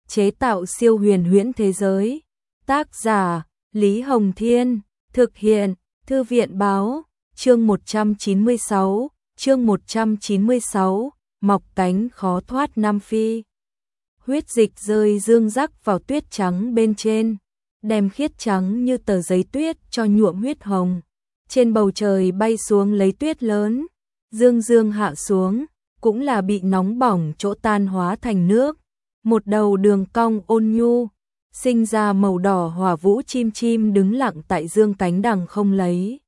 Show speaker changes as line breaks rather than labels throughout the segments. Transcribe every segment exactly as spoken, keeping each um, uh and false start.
chế tạo siêu huyền huyễn thế giới. Tác giả Lý Hồng Thiên, thực hiện Thư viện Báo. Chương một trăm chín mươi sáu, chương một trăm chín mươi sáu, mọc cánh khó thoát Nam Phi. Huyết dịch rơi rương rắc vào tuyết trắng bên trên, đem khiết trắng như tờ giấy tuyết cho nhuộm huyết hồng. Trên bầu trời bay xuống lấy tuyết lớn, dương dương hạ xuống, cũng là bị nóng bỏng chỗ tan hóa thành nước. Một đầu đường cong ôn nhu, sinh ra màu đỏ hỏa vũ chim chim đứng lặng tại dương cánh đằng không lấy.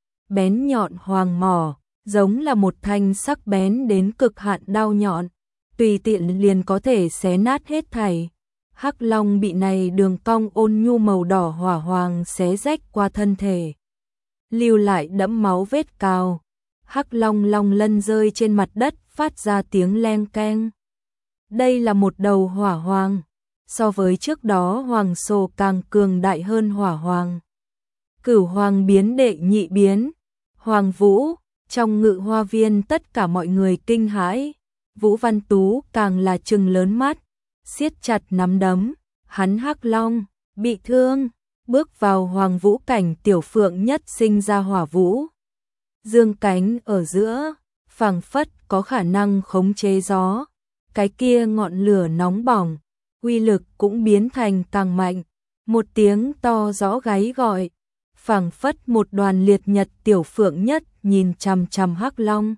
Bén nhọn hoàng mỏ, giống là một thanh sắc bén đến cực hạn đao nhọn, tùy tiện liền có thể xé nát hết thảy. Hắc long bị này đường cong ôn nhu màu đỏ hỏa hoàng xé rách qua thân thể, lưu lại đẫm máu vết cào. Hắc long long lân rơi trên mặt đất, phát ra tiếng leng keng. Đây là một đầu hỏa hoàng, so với trước đó hoàng sổ càng cường đại hơn hỏa hoàng. Cửu hoàng biến đệ nhị biến, Hoàng Vũ. Trong ngự hoa viên tất cả mọi người kinh hãi, Vũ Văn Tú càng là trừng lớn mắt, siết chặt nắm đấm. Hắn Hắc Long bị thương, bước vào Hoàng Vũ cảnh, tiểu phượng nhất sinh ra hỏa vũ, dương cánh ở giữa, phảng phất có khả năng khống chế gió. Cái kia ngọn lửa nóng bỏng, uy lực cũng biến thành càng mạnh. Một tiếng to rõ gáy gọi, phảng phất một đoàn liệt nhật. Tiểu phượng nhất nhìn chằm chằm Hắc Long.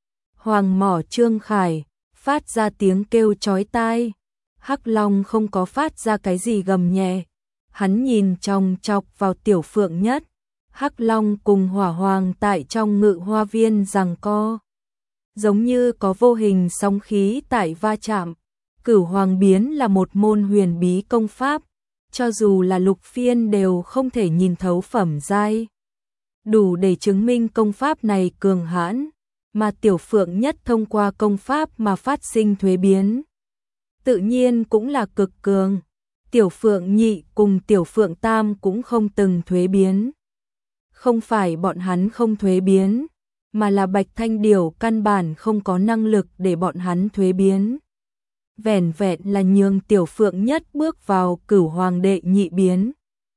Hoàng mỏ Trương Khải phát ra tiếng kêu chói tai. Hắc Long không có phát ra cái gì gầm nhẹ, hắn nhìn chòng chọc vào tiểu phượng nhất. Hắc Long cùng hỏa hoàng tại trong ngự hoa viên giằng co, giống như có vô hình sóng khí tại va chạm. Cửu hoàng biến là một môn huyền bí công pháp, cho dù là lục phiên đều không thể nhìn thấu phẩm giai, đủ để chứng minh công pháp này cường hãn, mà tiểu phượng nhất thông qua công pháp mà phát sinh thuế biến, tự nhiên cũng là cực cường. Tiểu phượng nhị cùng tiểu phượng tam cũng không từng thuế biến. Không phải bọn hắn không thuế biến, mà là Bạch Thanh Điểu căn bản không có năng lực để bọn hắn thuế biến. Vẻn vẹn là nhường tiểu phượng nhất bước vào cửu hoàng đệ nhị biến,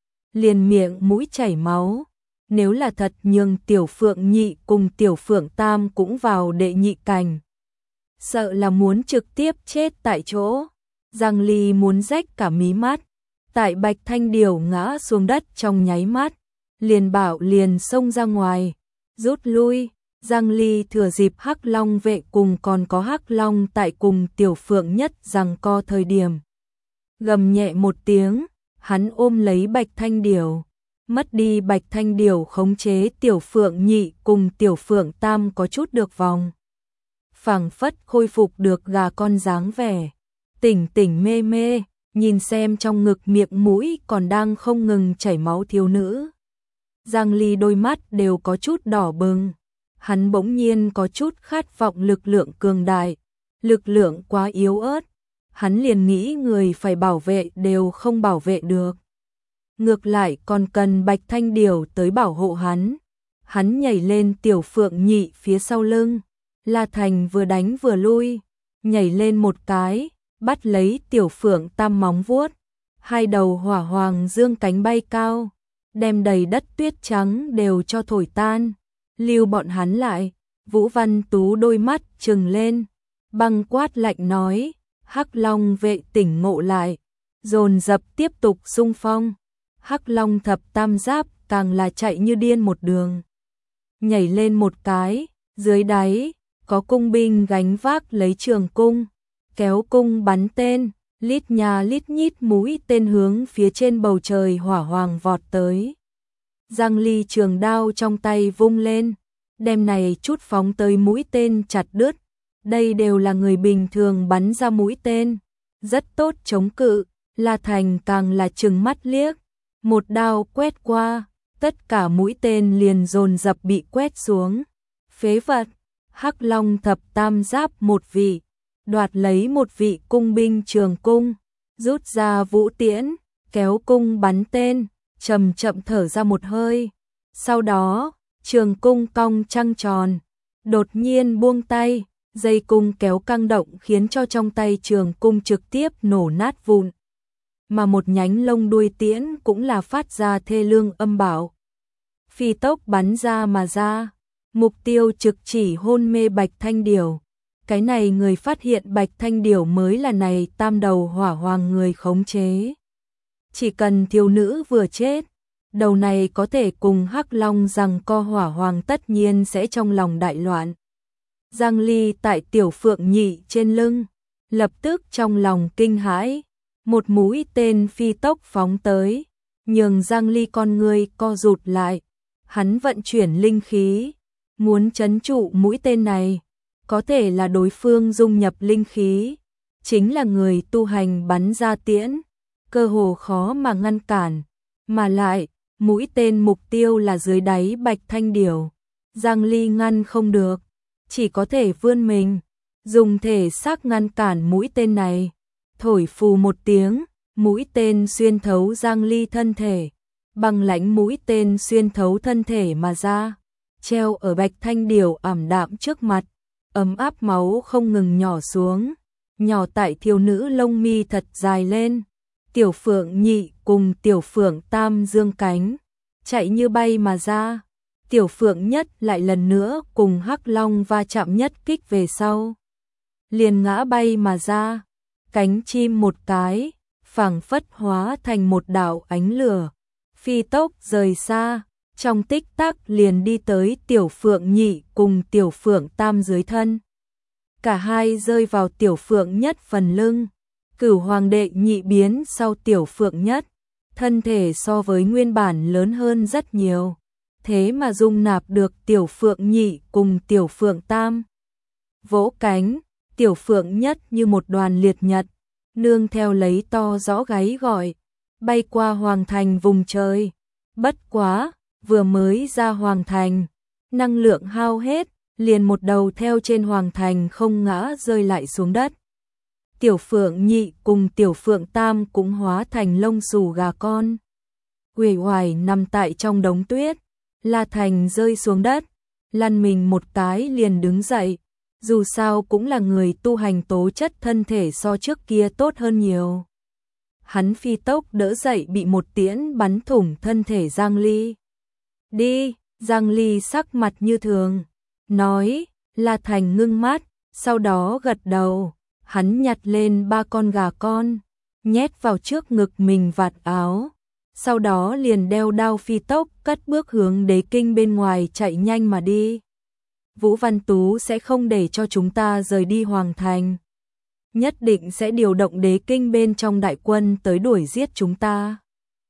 liền miệng mũi chảy máu. Nếu là thật nhường tiểu phượng nhị cùng tiểu phượng tam cũng vào đệ nhị cảnh, sợ là muốn trực tiếp chết tại chỗ. Giang Ly muốn rách cả mí mắt, tại Bạch Thanh Điểu ngã xuống đất trong nháy mắt, liền bảo liền xông ra ngoài, rút lui. Giang Ly thừa dịp Hắc Long vệ cùng còn có Hắc Long tại cùng tiểu phượng nhất giằng co thời điểm, gầm nhẹ một tiếng, hắn ôm lấy Bạch Thanh Điểu. Mất đi Bạch Thanh Điểu khống chế, tiểu phượng nhị cùng tiểu phượng tam có chút được vòng, phảng phất khôi phục được gà con dáng vẻ, tỉnh tỉnh mê mê, nhìn xem trong ngực miệng mũi còn đang không ngừng chảy máu thiếu nữ. Giang Ly đôi mắt đều có chút đỏ bừng, hắn bỗng nhiên có chút khát vọng lực lượng cường đại. Lực lượng quá yếu ớt, hắn liền nghĩ người phải bảo vệ đều không bảo vệ được, ngược lại còn cần Bạch Thanh Điểu tới bảo hộ hắn. Hắn nhảy lên tiểu phượng nhị phía sau lưng, La Thành vừa đánh vừa lui, nhảy lên một cái, bắt lấy tiểu phượng tam móng vuốt. Hai đầu hỏa hoàng dương cánh bay cao, đem đầy đất tuyết trắng đều cho thổi tan, lưu bọn hắn lại. Vũ Văn Tú đôi mắt trừng lên, băng quát lạnh nói: Hắc Long vệ tỉnh ngộ lại, dồn dập tiếp tục xung phong. Hắc Long thập tam giáp càng là chạy như điên một đường, nhảy lên một cái, dưới đáy có cung binh gánh vác lấy trường cung, kéo cung bắn tên, lít nhà lít nhít mũi tên hướng phía trên bầu trời hỏa hoàng vọt tới. Giang Ly trường đao trong tay vung lên, đem này chút phóng tới mũi tên chặt đứt. Đây đều là người bình thường bắn ra mũi tên, rất tốt chống cự. La Thành càng là trừng mắt liếc, một đao quét qua, tất cả mũi tên liền dồn dập bị quét xuống. Phế vật! Hắc Long thập tam giáp một vị, đoạt lấy một vị cung binh trường cung, rút ra vũ tiễn, kéo cung bắn tên, chậm chậm thở ra một hơi. Sau đó, trường cung cong trăng tròn, đột nhiên buông tay, dây cung kéo căng động khiến cho trong tay trường cung trực tiếp nổ nát vụn. mà một nhánh lông đuôi tiễn cũng là phát ra thê lương âm bạo. Phi tốc bắn ra mà ra, mục tiêu trực chỉ hôn mê Bạch Thanh Điểu. Cái này người phát hiện Bạch Thanh Điểu mới là này tam đầu hỏa hoàng người khống chế. Chỉ cần thiếu nữ vừa chết, đầu này có thể cùng Hắc Long rằng co hỏa hoàng tất nhiên sẽ trong lòng đại loạn. Giang Ly tại tiểu phượng nhị trên lưng, lập tức trong lòng kinh hãi, một mũi tên phi tốc phóng tới, nhường Giang Ly con người co rụt lại. Hắn vận chuyển linh khí, muốn trấn trụ mũi tên này, có thể là đối phương dung nhập linh khí, chính là người tu hành bắn ra tiễn, cơ hồ khó mà ngăn cản, mà lại, mũi tên mục tiêu là dưới đáy Bạch Thanh Điểu. Giang Ly ngăn không được, chỉ có thể vươn mình, dùng thể xác ngăn cản mũi tên này, thổi phù một tiếng, mũi tên xuyên thấu Giang Ly thân thể, băng lãnh mũi tên xuyên thấu thân thể mà ra, treo ở Bạch Thanh Điểu ảm đạm trước mặt, ấm áp máu không ngừng nhỏ xuống, nhỏ tại thiếu nữ lông mi thật dài lên. Tiểu Phượng Nhị cùng Tiểu Phượng Tam dương cánh, chạy như bay mà ra. Tiểu Phượng Nhất lại lần nữa cùng Hắc Long va chạm nhất kích về sau, liền ngã bay mà ra, cánh chim một cái, phảng phất hóa thành một đạo ánh lửa, phi tốc rời xa, trong tích tắc liền đi tới Tiểu Phượng Nhị cùng Tiểu Phượng Tam dưới thân. Cả hai rơi vào Tiểu Phượng Nhất phần lưng. Cửu Hoàng đệ nhị biến sau Tiểu Phượng Nhất, thân thể so với nguyên bản lớn hơn rất nhiều, thế mà dung nạp được Tiểu Phượng Nhị cùng Tiểu Phượng Tam. Vỗ cánh, Tiểu Phượng Nhất như một đoàn liệt nhật, nương theo lấy to rõ gáy gọi, bay qua hoàng thành vùng trời. Bất quá, vừa mới ra hoàng thành, năng lượng hao hết, liền một đầu theo trên hoàng thành không ngã rơi lại xuống đất. Tiểu Phượng Nhị cùng Tiểu Phượng Tam cũng hóa thành lông xù gà con, uể oải nằm tại trong đống tuyết. La Thành rơi xuống đất, lăn mình một cái liền đứng dậy, dù sao cũng là người tu hành, tố chất thân thể so trước kia tốt hơn nhiều. Hắn phi tốc đỡ dậy bị một tiễn bắn thủng thân thể Giang Ly. Đi, Giang Ly sắc mặt như thường, nói. La Thành ngưng mắt, sau đó gật đầu. Hắn nhặt lên ba con gà con, nhét vào trước ngực mình vạt áo, sau đó liền đeo đao phi tốc cất bước hướng Đế Kinh bên ngoài chạy nhanh mà đi. Vũ Văn Tú sẽ không để cho chúng ta rời đi hoàng thành, nhất định sẽ điều động Đế Kinh bên trong đại quân tới đuổi giết chúng ta.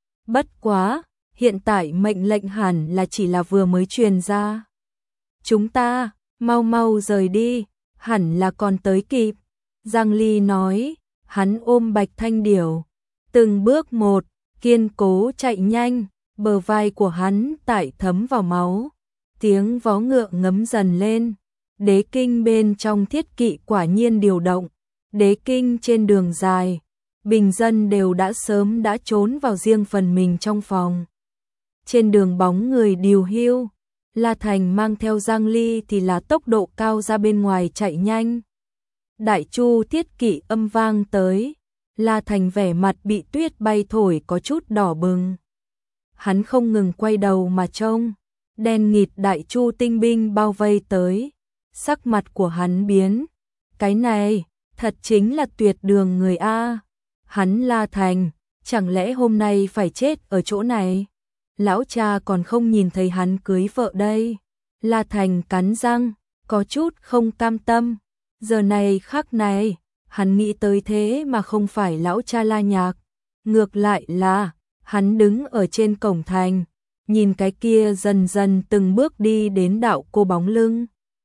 Bất quá, hiện tại mệnh lệnh hẳn là chỉ là vừa mới truyền ra. Chúng ta, mau mau rời đi, hẳn là còn tới kịp. Giang Ly nói, hắn ôm Bạch Thanh Điểu, từng bước một, kiên cố chạy nhanh, bờ vai của hắn tại thấm vào máu, tiếng vó ngựa ngấm dần lên. Đế Kinh bên trong thiết kỵ quả nhiên điều động, Đế Kinh trên đường dài, bình dân đều đã sớm đã trốn vào riêng phần mình trong phòng. Trên đường bóng người điều hưu, La Thành mang theo Giang Ly thì là tốc độ cao ra bên ngoài chạy nhanh. Đại Chu thiết kỵ âm vang tới, La Thành vẻ mặt bị tuyết bay thổi có chút đỏ bừng. Hắn không ngừng quay đầu mà trông, đen nghịt Đại Chu tinh binh bao vây tới, sắc mặt của hắn biến. Cái này, thật chính là tuyệt đường người A. Hắn La Thành, chẳng lẽ hôm nay phải chết ở chỗ này? Lão cha còn không nhìn thấy hắn cưới vợ đây. La Thành cắn răng, có chút không cam tâm. Giờ này khắc này, hắn nghĩ tới thế mà không phải lão cha La Nhạc. Ngược lại là, hắn đứng ở trên cổng thành, nhìn cái kia dần dần từng bước đi đến đạo cô bóng lưng.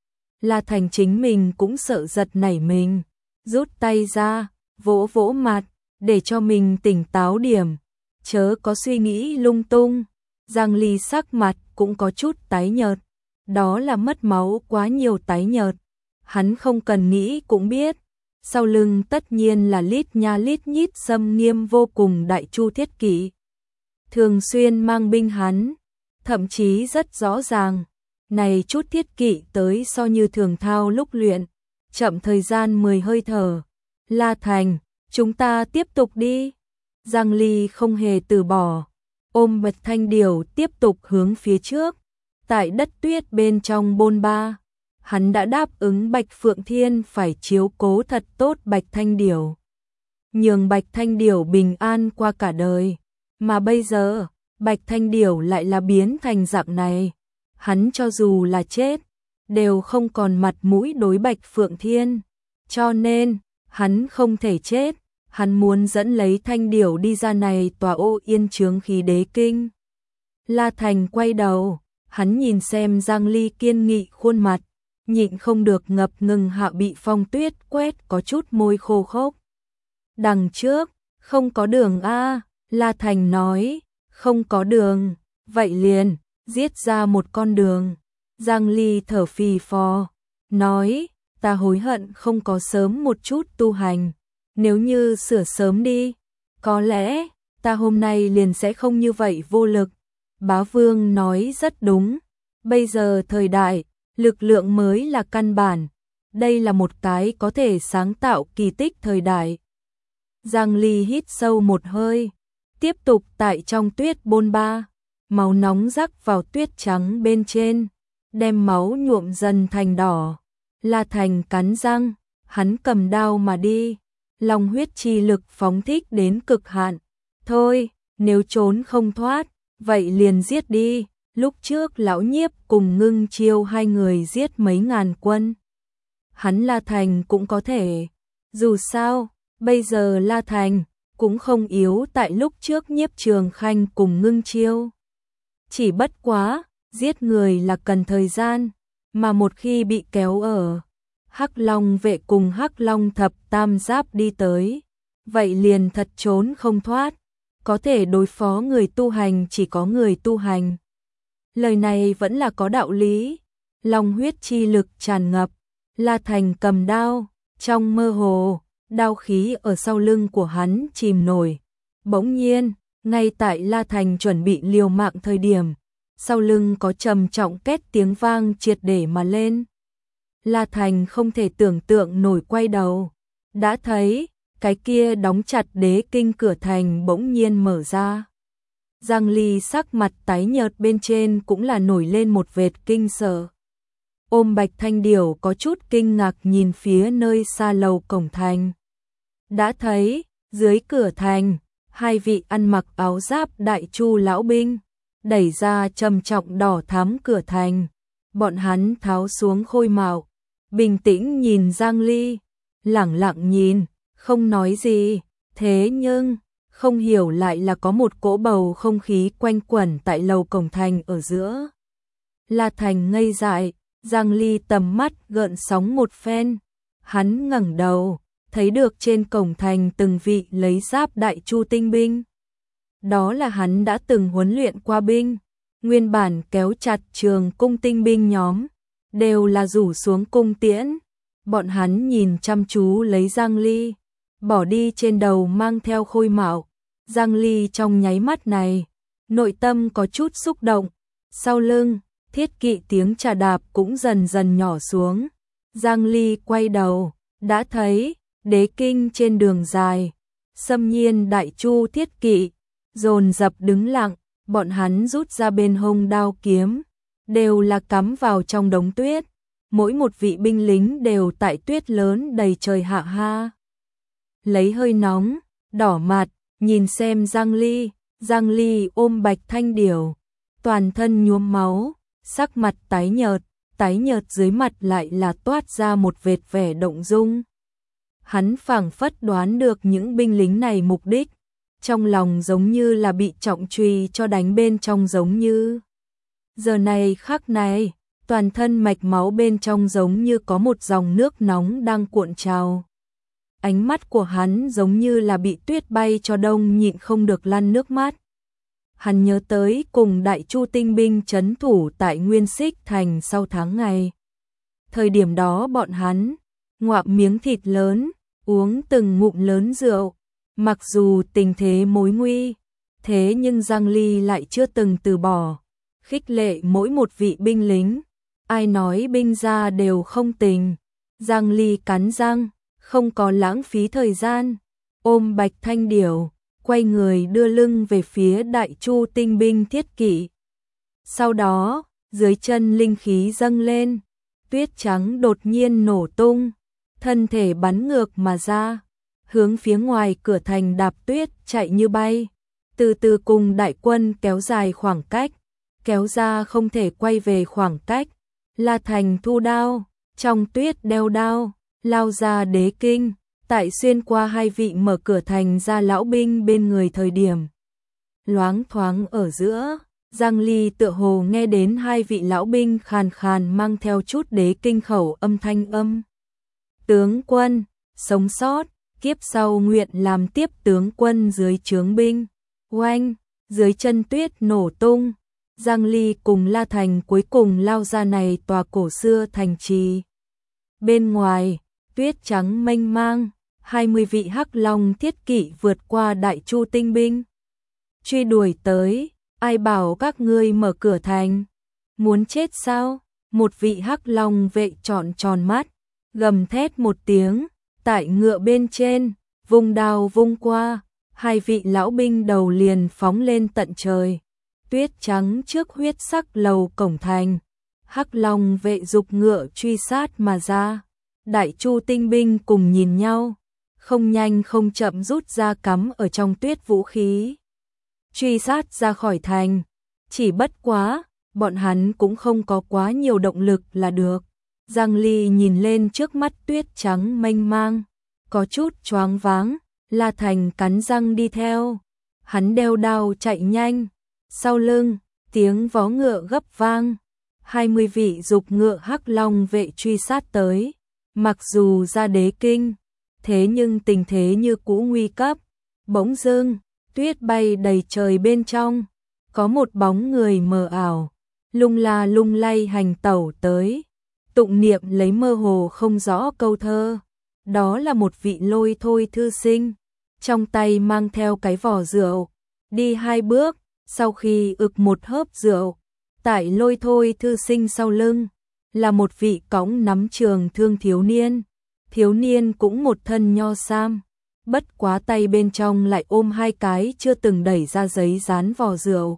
La Thành chính mình cũng sợ giật nảy mình, rút tay ra, vỗ vỗ mặt, để cho mình tỉnh táo điểm, chớ có suy nghĩ lung tung. Giang Ly sắc mặt cũng có chút tái nhợt, đó là mất máu quá nhiều tái nhợt. Hắn không cần nghĩ cũng biết, sau lưng tất nhiên là lít nha lít nhít xâm nghiêm vô cùng Đại Chu thiết kỵ. Thường xuyên mang binh hắn, thậm chí rất rõ ràng, này chút thiết kỵ tới so như thường thao lúc luyện, chậm thời gian mười hơi thở. La Thành, chúng ta tiếp tục đi. Giang Ly không hề từ bỏ, ôm Bạch Thanh Điểu tiếp tục hướng phía trước. Tại đất tuyết bên trong bôn ba, hắn đã đáp ứng Bạch Phượng Thiên phải chiếu cố thật tốt Bạch Thanh Điểu, nhường Bạch Thanh Điểu bình an qua cả đời. Mà bây giờ, Bạch Thanh Điểu lại là biến thành dạng này. Hắn cho dù là chết, đều không còn mặt mũi đối Bạch Phượng Thiên. Cho nên, hắn không thể chết, hắn muốn dẫn lấy Thanh Điểu đi ra này tòa ô yên chướng khí đế kinh. La Thành quay đầu, hắn nhìn xem Giang Ly kiên nghị khuôn mặt, nhịn không được ngập ngừng hạ bị phong tuyết quét có chút môi khô khốc. Đằng trước, không có đường a, La Thành nói, không có đường, vậy liền, giết ra một con đường. Giang Ly thở phì phò, nói, ta hối hận không có sớm một chút tu hành, nếu như sửa sớm đi, có lẽ, ta hôm nay liền sẽ không như vậy vô lực. Bá Vương nói rất đúng, bây giờ thời đại, lực lượng mới là căn bản, đây là một cái có thể sáng tạo kỳ tích thời đại. Giang Ly hít sâu một hơi, tiếp tục tại trong tuyết bôn ba, máu nóng rắc vào tuyết trắng bên trên, đem máu nhuộm dần thành đỏ. La Thành cắn răng, hắn cầm đao mà đi, lòng huyết chi lực phóng thích đến cực hạn. Thôi, nếu trốn không thoát, vậy liền giết đi. Lúc trước lão nhiếp cùng Ngưng Chiêu hai người giết mấy ngàn quân. Hắn La Thành cũng có thể. Dù sao, bây giờ La Thành cũng không yếu tại lúc trước Nhiếp Trường Khanh cùng Ngưng Chiêu. Chỉ bất quá, giết người là cần thời gian, mà một khi bị kéo ở Hắc Long vệ cùng Hắc Long thập tam giáp đi tới, vậy liền thật trốn không thoát. Có thể đối phó người tu hành chỉ có người tu hành. Lời này vẫn là có đạo lý. Long huyết chi lực tràn ngập, La Thành cầm đao, trong mơ hồ, đao khí ở sau lưng của hắn chìm nổi. Bỗng nhiên, ngay tại La Thành chuẩn bị liều mạng thời điểm, sau lưng có trầm trọng két tiếng vang triệt để mà lên. La Thành không thể tưởng tượng nổi quay đầu, đã thấy cái kia đóng chặt đế kinh cửa thành bỗng nhiên mở ra. Giang Ly sắc mặt tái nhợt bên trên cũng là nổi lên một vệt kinh sợ. Ôm Bạch Thanh Điểu có chút kinh ngạc nhìn phía nơi xa lầu cổng thành. Đã thấy, dưới cửa thành, hai vị ăn mặc áo giáp đại chu lão binh, đẩy ra trầm trọng đỏ thắm cửa thành. Bọn hắn tháo xuống khôi mạo, bình tĩnh nhìn Giang Ly, lẳng lặng nhìn, không nói gì. Thế nhưng, không hiểu lại là có một cỗ bầu không khí quanh quẩn tại lầu cổng thành ở giữa. La Thành ngây dại, Giang Ly tầm mắt gợn sóng một phen. Hắn ngẩng đầu, thấy được trên cổng thành từng vị lấy giáp đại chu tinh binh. Đó là hắn đã từng huấn luyện qua binh, nguyên bản kéo chặt trường cung tinh binh nhóm, đều là rủ xuống cung tiễn. Bọn hắn nhìn chăm chú lấy Giang Ly, bỏ đi trên đầu mang theo khôi mạo. Giang Ly trong nháy mắt này, nội tâm có chút xúc động. Sau lưng, thiết kỵ tiếng trà đạp cũng dần dần nhỏ xuống. Giang Ly quay đầu, đã thấy đế kinh trên đường dài, xâm nhiên đại chu thiết kỵ dồn dập đứng lặng. Bọn hắn rút ra bên hông đao kiếm, đều là cắm vào trong đống tuyết. Mỗi một vị binh lính đều tại tuyết lớn đầy trời hạ ha lấy hơi nóng, đỏ mặt, nhìn xem Giang Ly. Giang Ly ôm Bạch Thanh Điểu, toàn thân nhuốm máu, sắc mặt tái nhợt, tái nhợt dưới mặt lại là toát ra một vệt vẻ động dung. Hắn phảng phất đoán được những binh lính này mục đích, trong lòng giống như là bị trọng truy cho đánh bên trong giống như. Giờ này khắc này, toàn thân mạch máu bên trong giống như có một dòng nước nóng đang cuộn trào. Ánh mắt của hắn giống như là bị tuyết bay cho đông, nhịn không được lăn nước mắt. Hắn nhớ tới cùng đại chu tinh binh trấn thủ tại Nguyên Xích Thành sau tháng ngày. Thời điểm đó bọn hắn ngoạm miếng thịt lớn, uống từng ngụm lớn rượu. Mặc dù tình thế mối nguy, thế nhưng Giang Ly lại chưa từng từ bỏ, khích lệ mỗi một vị binh lính. Ai nói binh gia đều không tình. Giang Ly cắn răng, không có lãng phí thời gian, ôm Bạch Thanh Điểu, quay người đưa lưng về phía Đại Chu tinh binh thiết kỵ. Sau đó, dưới chân linh khí dâng lên, tuyết trắng đột nhiên nổ tung, thân thể bắn ngược mà ra, hướng phía ngoài cửa thành đạp tuyết chạy như bay, từ từ cùng đại quân kéo dài khoảng cách, kéo ra không thể quay về khoảng cách. La Thành thu đao, trong tuyết đeo đao, lao ra đế kinh, tại xuyên qua hai vị mở cửa thành ra lão binh bên người thời điểm. Loáng thoáng ở giữa, Giang Ly tựa hồ nghe đến hai vị lão binh khàn khàn mang theo chút đế kinh khẩu âm thanh âm. Tướng quân, sống sót, kiếp sau nguyện làm tiếp tướng quân dưới trướng binh. Oanh, dưới chân tuyết nổ tung, Giang Ly cùng La Thành cuối cùng lao ra này tòa cổ xưa thành trì. Bên ngoài, tuyết trắng mênh mang, hai mươi vị hắc long thiết kỵ vượt qua Đại Chu tinh binh. Truy đuổi tới, ai bảo các ngươi mở cửa thành? Muốn chết sao? Một vị hắc long vệ trọn tròn mắt, gầm thét một tiếng, tại ngựa bên trên, vùng đao vung qua, hai vị lão binh đầu liền phóng lên tận trời. Tuyết trắng trước huyết sắc lầu cổng thành, hắc long vệ dục ngựa truy sát mà ra. Đại Chu tinh binh cùng nhìn nhau, không nhanh không chậm rút ra cắm ở trong tuyết vũ khí, truy sát ra khỏi thành. Chỉ bất quá, bọn hắn cũng không có quá nhiều động lực là được. Giang Ly nhìn lên trước mắt tuyết trắng mênh mang, có chút choáng váng. La Thành cắn răng đi theo, hắn đeo đao chạy nhanh, sau lưng, tiếng vó ngựa gấp vang, hai mươi vị dục ngựa hắc long vệ truy sát tới, mặc dù ra đế kinh, thế nhưng tình thế như cũ nguy cấp. Bỗng dưng, tuyết bay đầy trời bên trong, có một bóng người mờ ảo, lung la lung lay hành tẩu tới, tụng niệm lấy mơ hồ không rõ câu thơ. Đó là một vị Lôi Thôi thư sinh, trong tay mang theo cái vò rượu, đi hai bước, sau khi ực một hớp rượu, tại Lôi Thôi thư sinh sau lưng, là một vị cõng nắm trường thương thiếu niên. Thiếu niên cũng một thân nho sam, bất quá tay bên trong lại ôm hai cái chưa từng đẩy ra giấy dán vò rượu.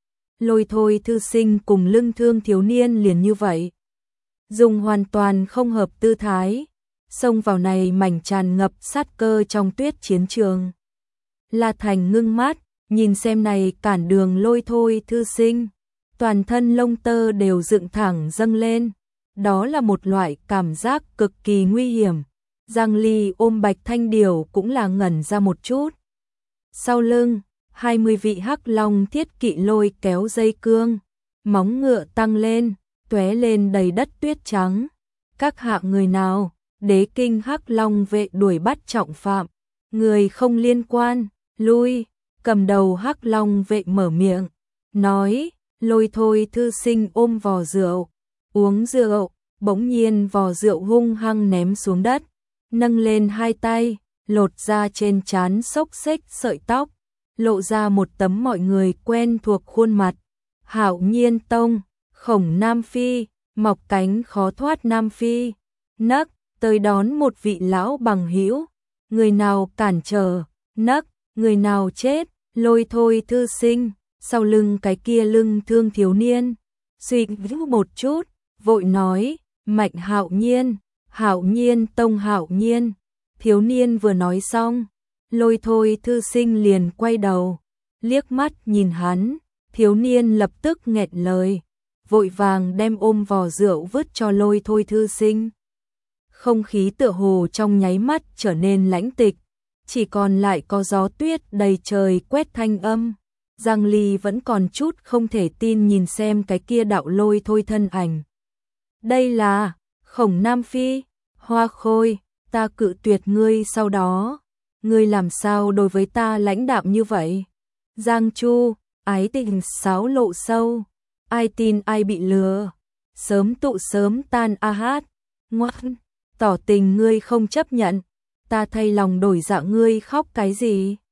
Lôi Thôi thư sinh cùng lưng thương thiếu niên liền như vậy, dùng hoàn toàn không hợp tư thái, xông vào này mảnh tràn ngập sát cơ trong tuyết chiến trường. La Thành ngưng mắt, nhìn xem này cản đường Lôi Thôi thư sinh, toàn thân lông tơ đều dựng thẳng dâng lên, đó là một loại cảm giác cực kỳ nguy hiểm. Giang Ly ôm Bạch Thanh Điểu cũng là ngẩn ra một chút. Sau lưng, hai mươi vị hắc long thiết kỵ lôi kéo dây cương, móng ngựa tăng lên, tóe lên đầy đất tuyết trắng. Các hạ người nào? Đế kinh hắc long vệ đuổi bắt trọng phạm, người không liên quan, lui. Cầm đầu hắc long vệ mở miệng, nói, Lôi Thôi thư sinh ôm vò rượu, uống rượu, bỗng nhiên vò rượu hung hăng ném xuống đất, nâng lên hai tay, lột ra trên trán xốc xếch sợi tóc, lộ ra một tấm mọi người quen thuộc khuôn mặt. Hạo Nhiên Tông, Khổng Nam Phi, mọc cánh khó thoát Nam Phi, nấc, tới đón một vị lão bằng hữu, người nào cản trở, nấc, người nào chết. Lôi Thôi thư sinh, sau lưng cái kia lưng thương thiếu niên, suy nghĩ một chút, vội nói, Mạnh Hạo Nhiên, Hạo Nhiên Tông Hạo Nhiên. Thiếu niên vừa nói xong, Lôi Thôi thư sinh liền quay đầu, liếc mắt nhìn hắn, thiếu niên lập tức nghẹn lời, vội vàng đem ôm vò rượu vứt cho Lôi Thôi thư sinh. Không khí tựa hồ trong nháy mắt trở nên lãnh tịch, chỉ còn lại có gió tuyết đầy trời quét thanh âm. Giang Ly vẫn còn chút không thể tin nhìn xem cái kia đạo Lôi Thôi thân ảnh. Đây là Khổng Nam Phi, Hoa Khôi, ta cự tuyệt ngươi sau đó, ngươi làm sao đối với ta lãnh đạm như vậy? Giang Chu, ái tình sáo lộ sâu, ai tin ai bị lừa, sớm tụ sớm tan a hát, ngoan, tỏ tình ngươi không chấp nhận, ta thay lòng đổi dạ ngươi khóc cái gì?